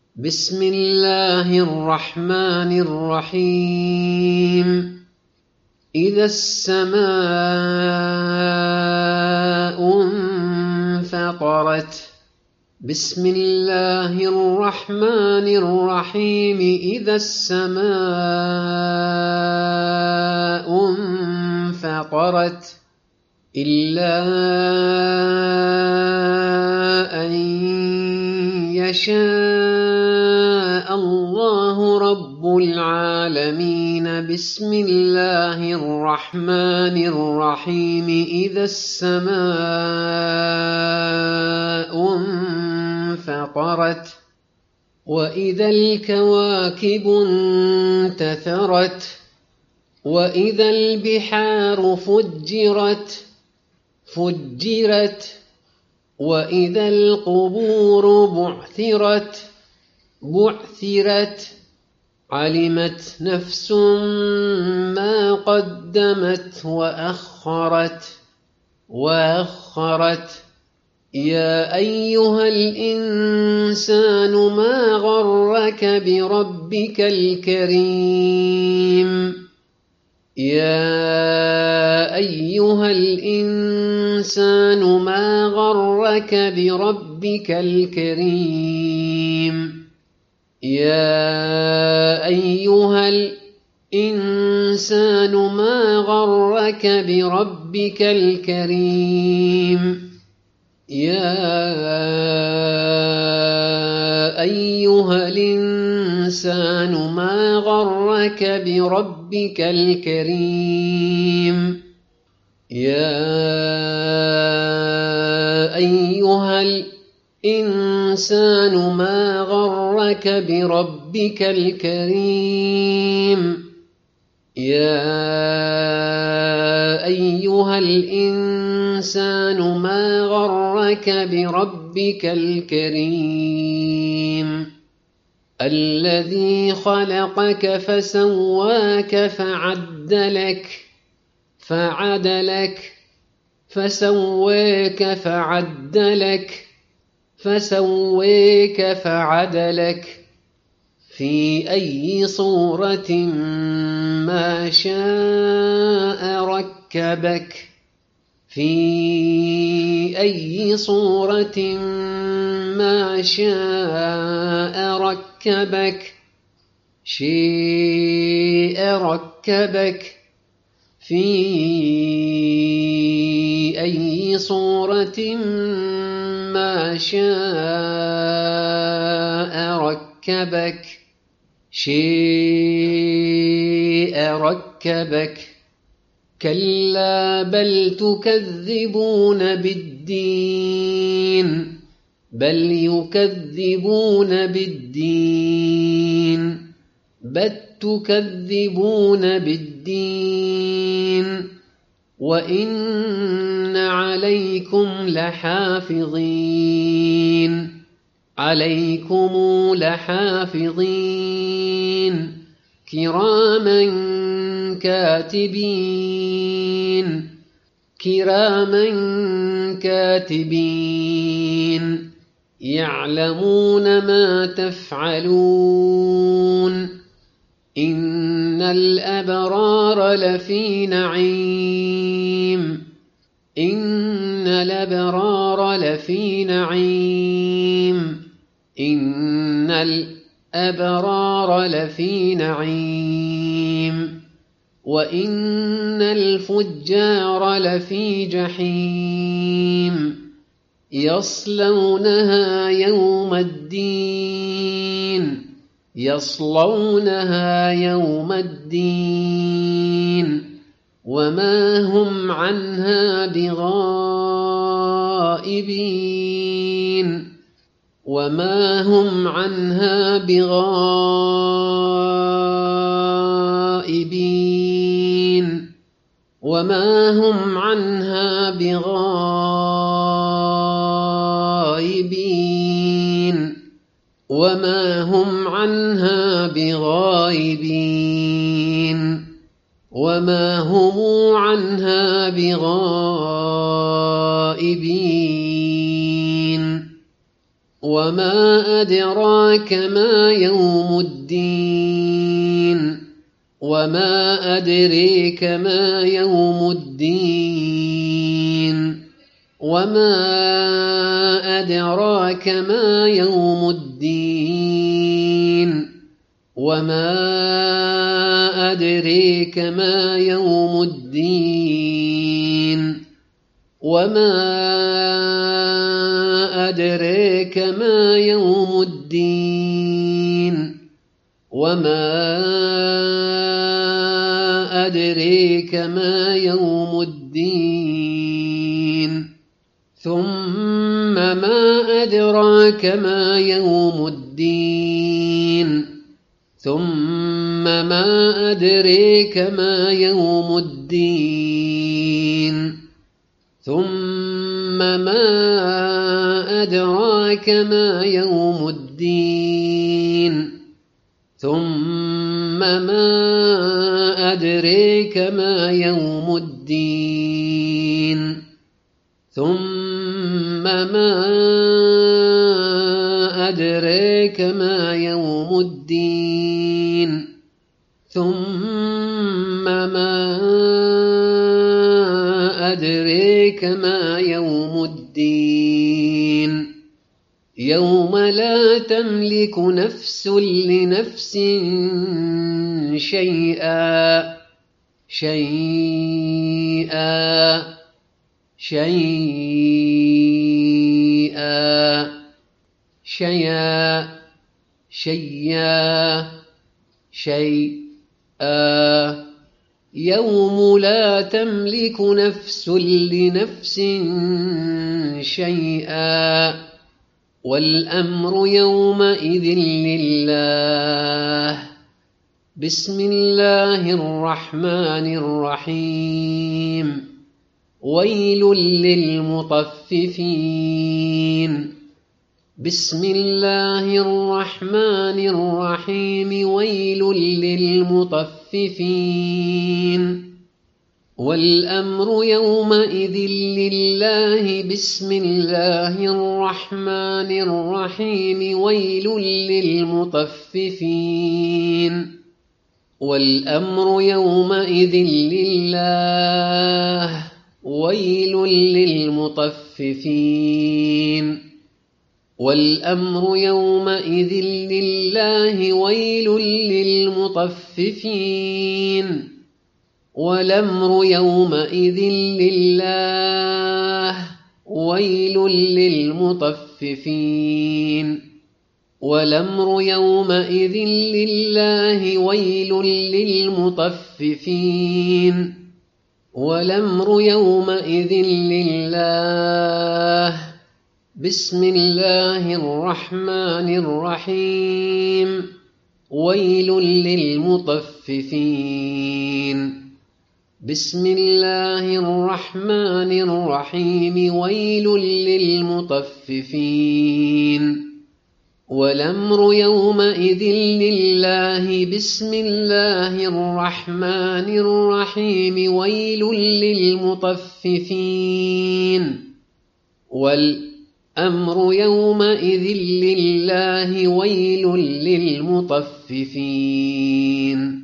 بسم الله الرحمن الرحيم إذا السماء انفطرت بسم الله الرحمن الرحيم إذا السماء انفطرت إلا أن يشاء الله رب العالمين بسم الله الرحمن الرحيم إذا السماء انفطرت وإذا الكواكب انتثرت وإذا البحار فجرت وإذا القبور بعثرت علمت نفس ما قدمت وأخرت يا أيها الإنسان ما غرك بربك الكريم يا أيها الإنسان ما غرك بربك الكريم يا أيها الإنسان ما غرك بربك الكريم يا أيها الإنسان ما غرك بربك الكريم يا أيها الإنسان ما غرك بربك الكريم يا أيها الإنسان ما غرك بربك الكريم الذي خلقك فسواك فسويك فعدلك في أي صورة ما شاء ركبك في أي صورة ما شاء ركبك في أي صورة ما شاء ركبك كلا بل تكذبون بالدين وإن عليكم لحافظين كراما كاتبين يعلمون ما تفعلون إن الأبرار لفي نعيم وإن الفجار لفي جحيم يصلونها يوم الدين وما هم عنها بغائبين وما هم عنها بغائبين وما أدراك ما يوم الدين وما أدريك ما يوم الدين وما أدراك ما يوم الدين وما أدريك ما يوم الدين وما أدريك ما يوم الدين وما أدريك ما يوم الدين ثم ما أدراك ما يوم الدين ثم ما أدريك ما يوم الدين ثم ما أدراك ما يوم الدين ثم ما أدريك ما يوم الدين ثم ما أدريك ما يوم الدين ثم ما أدريك ما يوم الدين يوم لا تملك نفس لنفس شيئا يوم لا تملك نفس لنفس شيئا والأمر يومئذ لله بسم الله الرحمن الرحيم ويل للمطففين بسم الله الرحمن الرحيم ويل للمطففين والأمر يومئذ لله بسم الله الرحمن الرحيم ويل للمطففين والأمر يومئذ لله ويل للمطففين والأمر يومئذ لله ويل للمطففين والأمر يومئذ لله ويل للمطففين والأمر يومئذ لله ويل للمطففين والأمر يومئذ لله بسم الله الرحمن الرحيم ويل للمطففين بسم الله الرحمن الرحيم ويل للمطففين والأمر يومئذ لله بسم الله الرحمن الرحيم ويل للمطففين والأمر يومئذ لله ويل للمطففين